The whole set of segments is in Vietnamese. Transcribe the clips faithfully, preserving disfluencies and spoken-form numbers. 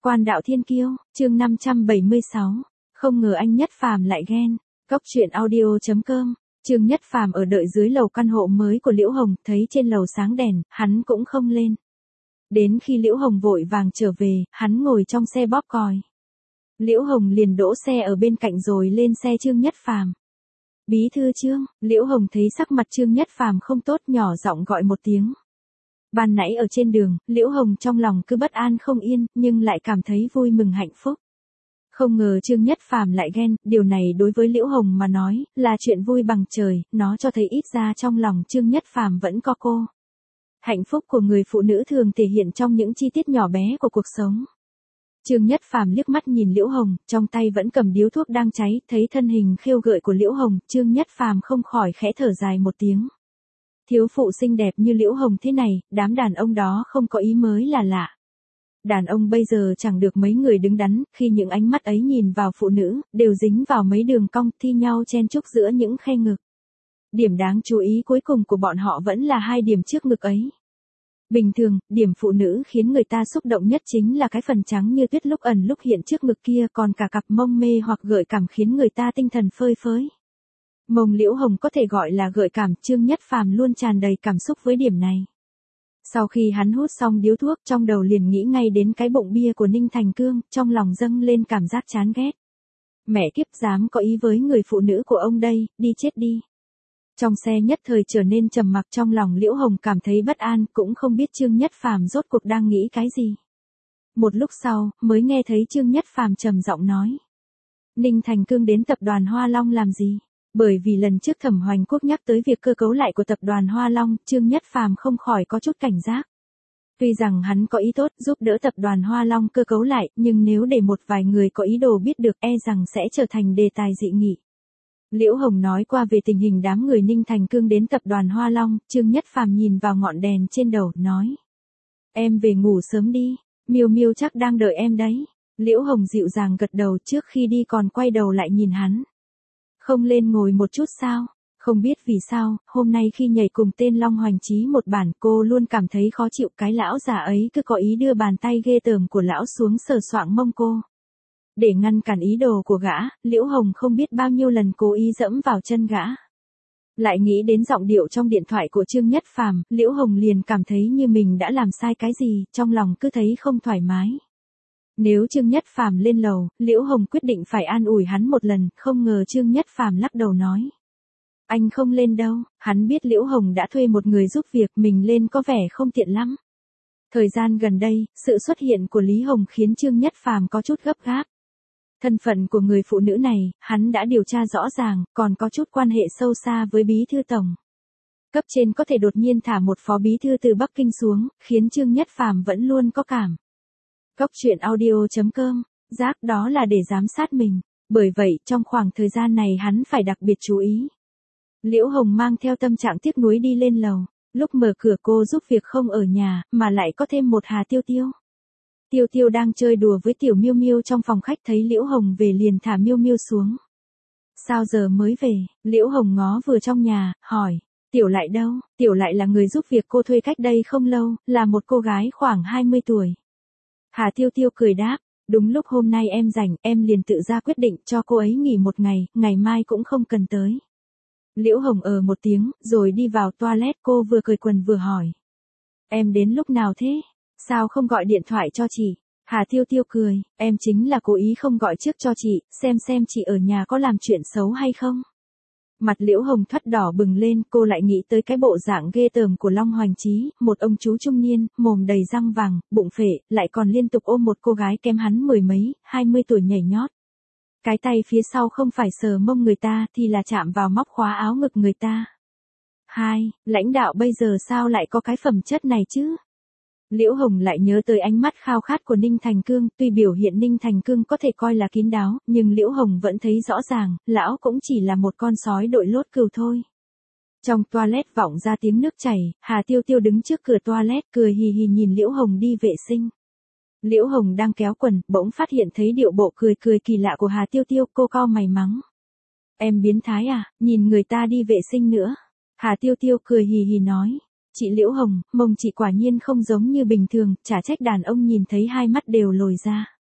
Quan đạo thiên kiêu, chương năm trăm bảy mươi sáu. Không ngờ anh Nhất Phàm lại ghen. Cốc truyện audio chấm com. Trương Nhất Phàm ở đợi dưới lầu căn hộ mới của Liễu Hồng, thấy trên lầu sáng đèn, hắn cũng không lên. Đến khi Liễu Hồng vội vàng trở về, hắn ngồi trong xe bóp còi. Liễu Hồng liền đỗ xe ở bên cạnh rồi lên xe Trương Nhất Phàm. Bí thư Trương, Liễu Hồng thấy sắc mặt Trương Nhất Phàm không tốt, nhỏ giọng gọi một tiếng. Ban nãy ở trên đường, Liễu Hồng trong lòng cứ bất an không yên, nhưng lại cảm thấy vui mừng hạnh phúc. Không ngờ Trương Nhất Phàm lại ghen, điều này đối với Liễu Hồng mà nói, là chuyện vui bằng trời, nó cho thấy ít ra trong lòng Trương Nhất Phàm vẫn có cô. Hạnh phúc của người phụ nữ thường thể hiện trong những chi tiết nhỏ bé của cuộc sống. Trương Nhất Phàm liếc mắt nhìn Liễu Hồng, trong tay vẫn cầm điếu thuốc đang cháy, thấy thân hình khêu gợi của Liễu Hồng, Trương Nhất Phàm không khỏi khẽ thở dài một tiếng. Thiếu phụ xinh đẹp như Liễu Hồng thế này, đám đàn ông đó không có ý mới là lạ. Đàn ông bây giờ chẳng được mấy người đứng đắn, khi những ánh mắt ấy nhìn vào phụ nữ, đều dính vào mấy đường cong thi nhau chen chúc giữa những khe ngực. Điểm đáng chú ý cuối cùng của bọn họ vẫn là hai điểm trước ngực ấy. Bình thường, điểm phụ nữ khiến người ta xúc động nhất chính là cái phần trắng như tuyết lúc ẩn lúc hiện trước ngực kia, còn cả cặp mông mê hoặc gợi cảm khiến người ta tinh thần phơi phới. Mông Liễu Hồng có thể gọi là gợi cảm, Trương Nhất Phàm luôn tràn đầy cảm xúc với điểm này. Sau khi hắn hút xong điếu thuốc, trong đầu liền nghĩ ngay đến cái bụng bia của Ninh Thành Cương, trong lòng dâng lên cảm giác chán ghét. Mẹ kiếp, dám có ý với người phụ nữ của ông đây, đi chết đi. Trong xe nhất thời trở nên trầm mặc, trong lòng Liễu Hồng cảm thấy bất an, cũng không biết Trương Nhất Phàm rốt cuộc đang nghĩ cái gì. Một lúc sau, mới nghe thấy Trương Nhất Phàm trầm giọng nói. Ninh Thành Cương đến tập đoàn Hoa Long làm gì? Bởi vì lần trước Thẩm Hoành Quốc nhắc tới việc cơ cấu lại của tập đoàn Hoa Long, Trương Nhất Phàm không khỏi có chút cảnh giác. Tuy rằng hắn có ý tốt giúp đỡ tập đoàn Hoa Long cơ cấu lại, nhưng nếu để một vài người có ý đồ biết được, e rằng sẽ trở thành đề tài dị nghị. Liễu Hồng nói qua về tình hình đám người Ninh Thành Cương đến tập đoàn Hoa Long, Trương Nhất Phàm nhìn vào ngọn đèn trên đầu, nói. Em về ngủ sớm đi, Miêu Miêu chắc đang đợi em đấy. Liễu Hồng dịu dàng gật đầu, trước khi đi còn quay đầu lại nhìn hắn. Không lên ngồi một chút sao? Không biết vì sao, hôm nay khi nhảy cùng tên Long Hoành Chí một bản, cô luôn cảm thấy khó chịu, cái lão già ấy cứ có ý đưa bàn tay ghê tởm của lão xuống sờ soạng mông cô. Để ngăn cản ý đồ của gã, Liễu Hồng không biết bao nhiêu lần cố ý dẫm vào chân gã. Lại nghĩ đến giọng điệu trong điện thoại của Trương Nhất Phàm, Liễu Hồng liền cảm thấy như mình đã làm sai cái gì, trong lòng cứ thấy không thoải mái. Nếu Trương Nhất Phàm lên lầu, Liễu Hồng quyết định phải an ủi hắn một lần, không ngờ Trương Nhất Phàm lắc đầu nói. Anh không lên đâu, hắn biết Liễu Hồng đã thuê một người giúp việc, mình lên có vẻ không tiện lắm. Thời gian gần đây, sự xuất hiện của Lý Hồng khiến Trương Nhất Phàm có chút gấp gáp. Thân phận của người phụ nữ này, hắn đã điều tra rõ ràng, còn có chút quan hệ sâu xa với bí thư tổng. Cấp trên có thể đột nhiên thả một phó bí thư từ Bắc Kinh xuống, khiến Trương Nhất Phàm vẫn luôn có cảm. Cốc truyện audio chấm com, giác đó là để giám sát mình, bởi vậy trong khoảng thời gian này hắn phải đặc biệt chú ý. Liễu Hồng mang theo tâm trạng tiếc nuối đi lên lầu, lúc mở cửa cô giúp việc không ở nhà, mà lại có thêm một Hà Tiêu Tiêu. Tiêu Tiêu đang chơi đùa với tiểu Miêu Miêu trong phòng khách, thấy Liễu Hồng về liền thả Miêu Miêu xuống. Sao giờ mới về? Liễu Hồng ngó vừa trong nhà, hỏi, Tiểu Lại đâu? Tiểu Lại là người giúp việc cô thuê cách đây không lâu, là một cô gái khoảng hai mươi tuổi. Hà Tiêu Tiêu cười đáp, đúng lúc hôm nay em rảnh, em liền tự ra quyết định cho cô ấy nghỉ một ngày, ngày mai cũng không cần tới. Liễu Hồng ờ một tiếng, rồi đi vào toilet, cô vừa cười quần vừa hỏi. Em đến lúc nào thế? Sao không gọi điện thoại cho chị? Hà Tiêu Tiêu cười, em chính là cố ý không gọi trước cho chị, xem xem chị ở nhà có làm chuyện xấu hay không. Mặt Liễu Hồng thoắt đỏ bừng lên, cô lại nghĩ tới cái bộ dạng ghê tởm của Long Hoành Chí, một ông chú trung niên, mồm đầy răng vàng, bụng phệ, lại còn liên tục ôm một cô gái kém hắn mười mấy, hai mươi tuổi nhảy nhót. Cái tay phía sau không phải sờ mông người ta thì là chạm vào móc khóa áo ngực người ta. Hai, lãnh đạo bây giờ sao lại có cái phẩm chất này chứ? Liễu Hồng lại nhớ tới ánh mắt khao khát của Ninh Thành Cương, tuy biểu hiện Ninh Thành Cương có thể coi là kín đáo, nhưng Liễu Hồng vẫn thấy rõ ràng, lão cũng chỉ là một con sói đội lốt cừu thôi. Trong toilet vọng ra tiếng nước chảy, Hà Tiêu Tiêu đứng trước cửa toilet cười hì hì nhìn Liễu Hồng đi vệ sinh. Liễu Hồng đang kéo quần, bỗng phát hiện thấy điệu bộ cười cười kỳ lạ của Hà Tiêu Tiêu, cô cau mày mắng. Em biến thái à, nhìn người ta đi vệ sinh nữa. Hà Tiêu Tiêu cười hì hì nói. Chị Liễu Hồng, mông chị quả nhiên không giống như bình thường, chả trách đàn ông nhìn thấy hai mắt đều lồi ra.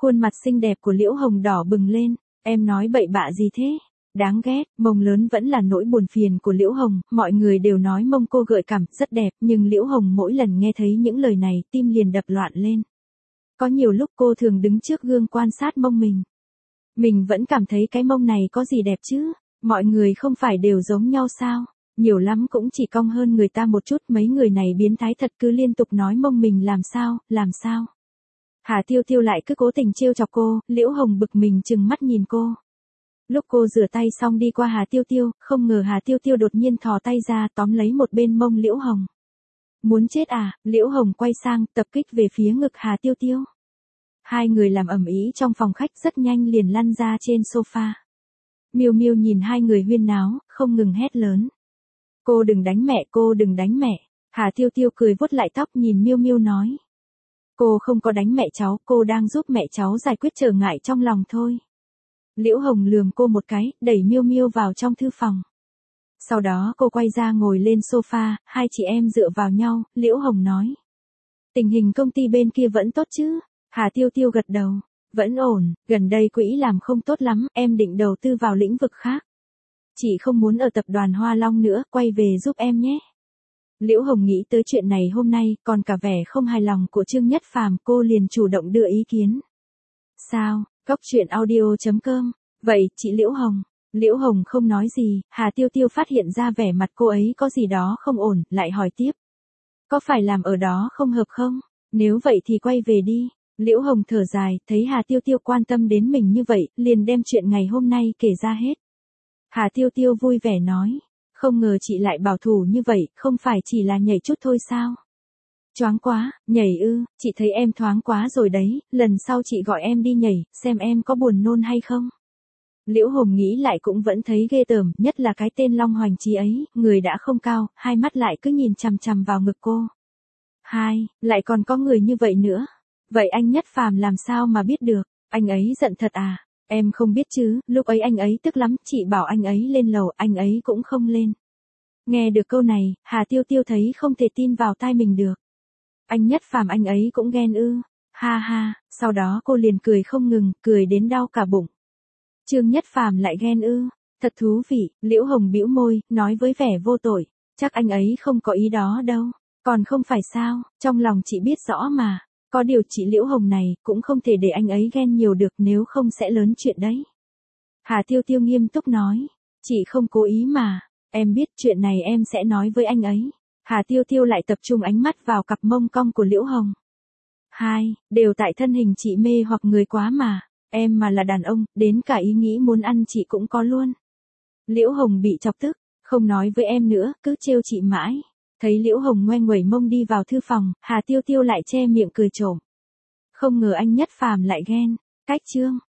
Khuôn mặt xinh đẹp của Liễu Hồng đỏ bừng lên, em nói bậy bạ gì thế? Đáng ghét, mông lớn vẫn là nỗi buồn phiền của Liễu Hồng, mọi người đều nói mông cô gợi cảm, rất đẹp, nhưng Liễu Hồng mỗi lần nghe thấy những lời này, tim liền đập loạn lên. Có nhiều lúc cô thường đứng trước gương quan sát mông mình. Mình vẫn cảm thấy cái mông này có gì đẹp chứ, mọi người không phải đều giống nhau sao, nhiều lắm cũng chỉ cong hơn người ta một chút, mấy người này biến thái thật cứ liên tục nói mông mình làm sao, làm sao. Hà Tiêu Tiêu lại cứ cố tình trêu chọc cô, Liễu Hồng bực mình trừng mắt nhìn cô. Lúc cô rửa tay xong đi qua Hà Tiêu Tiêu, không ngờ Hà Tiêu Tiêu đột nhiên thò tay ra tóm lấy một bên mông Liễu Hồng. Muốn chết à, Liễu Hồng quay sang, tập kích về phía ngực Hà Tiêu Tiêu. Hai người làm ầm ĩ trong phòng khách rất nhanh liền lăn ra trên sofa. Miêu Miêu nhìn hai người huyên náo, không ngừng hét lớn. Cô đừng đánh mẹ, cô đừng đánh mẹ. Hà Tiêu Tiêu cười vuốt lại tóc nhìn Miêu Miêu nói. Cô không có đánh mẹ cháu, cô đang giúp mẹ cháu giải quyết trở ngại trong lòng thôi. Liễu Hồng lườm cô một cái, đẩy Miêu Miêu vào trong thư phòng. Sau đó cô quay ra ngồi lên sofa, hai chị em dựa vào nhau, Liễu Hồng nói. Tình hình công ty bên kia vẫn tốt chứ? Hà Tiêu Tiêu gật đầu. Vẫn ổn, gần đây quỹ làm không tốt lắm, em định đầu tư vào lĩnh vực khác. Chị không muốn ở tập đoàn Hoa Long nữa, quay về giúp em nhé. Liễu Hồng nghĩ tới chuyện này hôm nay, còn cả vẻ không hài lòng của Trương Nhất Phàm, cô liền chủ động đưa ý kiến. Sao, Cóc Truyện Audio chấm com. Vậy, chị Liễu Hồng. Liễu Hồng không nói gì, Hà Tiêu Tiêu phát hiện ra vẻ mặt cô ấy có gì đó không ổn, lại hỏi tiếp. Có phải làm ở đó không hợp không? Nếu vậy thì quay về đi. Liễu Hồng thở dài, thấy Hà Tiêu Tiêu quan tâm đến mình như vậy, liền đem chuyện ngày hôm nay kể ra hết. Hà Tiêu Tiêu vui vẻ nói. Không ngờ chị lại bảo thủ như vậy, không phải chỉ là nhảy chút thôi sao? Choáng quá, nhảy ư, chị thấy em thoáng quá rồi đấy, lần sau chị gọi em đi nhảy, xem em có buồn nôn hay không? Liễu Hồng nghĩ lại cũng vẫn thấy ghê tởm, nhất là cái tên Long Hoành Chí ấy, người đã không cao, hai mắt lại cứ nhìn chằm chằm vào ngực cô. Hai, lại còn có người như vậy nữa. Vậy anh Nhất Phàm làm sao mà biết được, anh ấy giận thật à? Em không biết chứ, lúc ấy anh ấy tức lắm, chị bảo anh ấy lên lầu, anh ấy cũng không lên. Nghe được câu này, Hà Tiêu Tiêu thấy không thể tin vào tai mình được. Anh Nhất Phàm anh ấy cũng ghen ư, ha ha, sau đó cô liền cười không ngừng, cười đến đau cả bụng. Trương Nhất Phàm lại ghen ư, thật thú vị, Liễu Hồng bĩu môi, nói với vẻ vô tội, chắc anh ấy không có ý đó đâu, còn không phải sao, trong lòng chị biết rõ mà. Có điều chị Liễu Hồng này, cũng không thể để anh ấy ghen nhiều được, nếu không sẽ lớn chuyện đấy. Hà Tiêu Tiêu nghiêm túc nói, chị không cố ý mà, em biết chuyện này em sẽ nói với anh ấy. Hà Tiêu Tiêu lại tập trung ánh mắt vào cặp mông cong của Liễu Hồng. Hai, đều tại thân hình chị mê hoặc người quá mà, em mà là đàn ông, đến cả ý nghĩ muốn ăn chị cũng có luôn. Liễu Hồng bị chọc tức, không nói với em nữa, cứ trêu chị mãi. Thấy Liễu Hồng ngoe nguẩy mông đi vào thư phòng, Hà Tiêu Tiêu lại che miệng cười trộm. Không ngờ anh Nhất Phàm lại ghen. Cách chương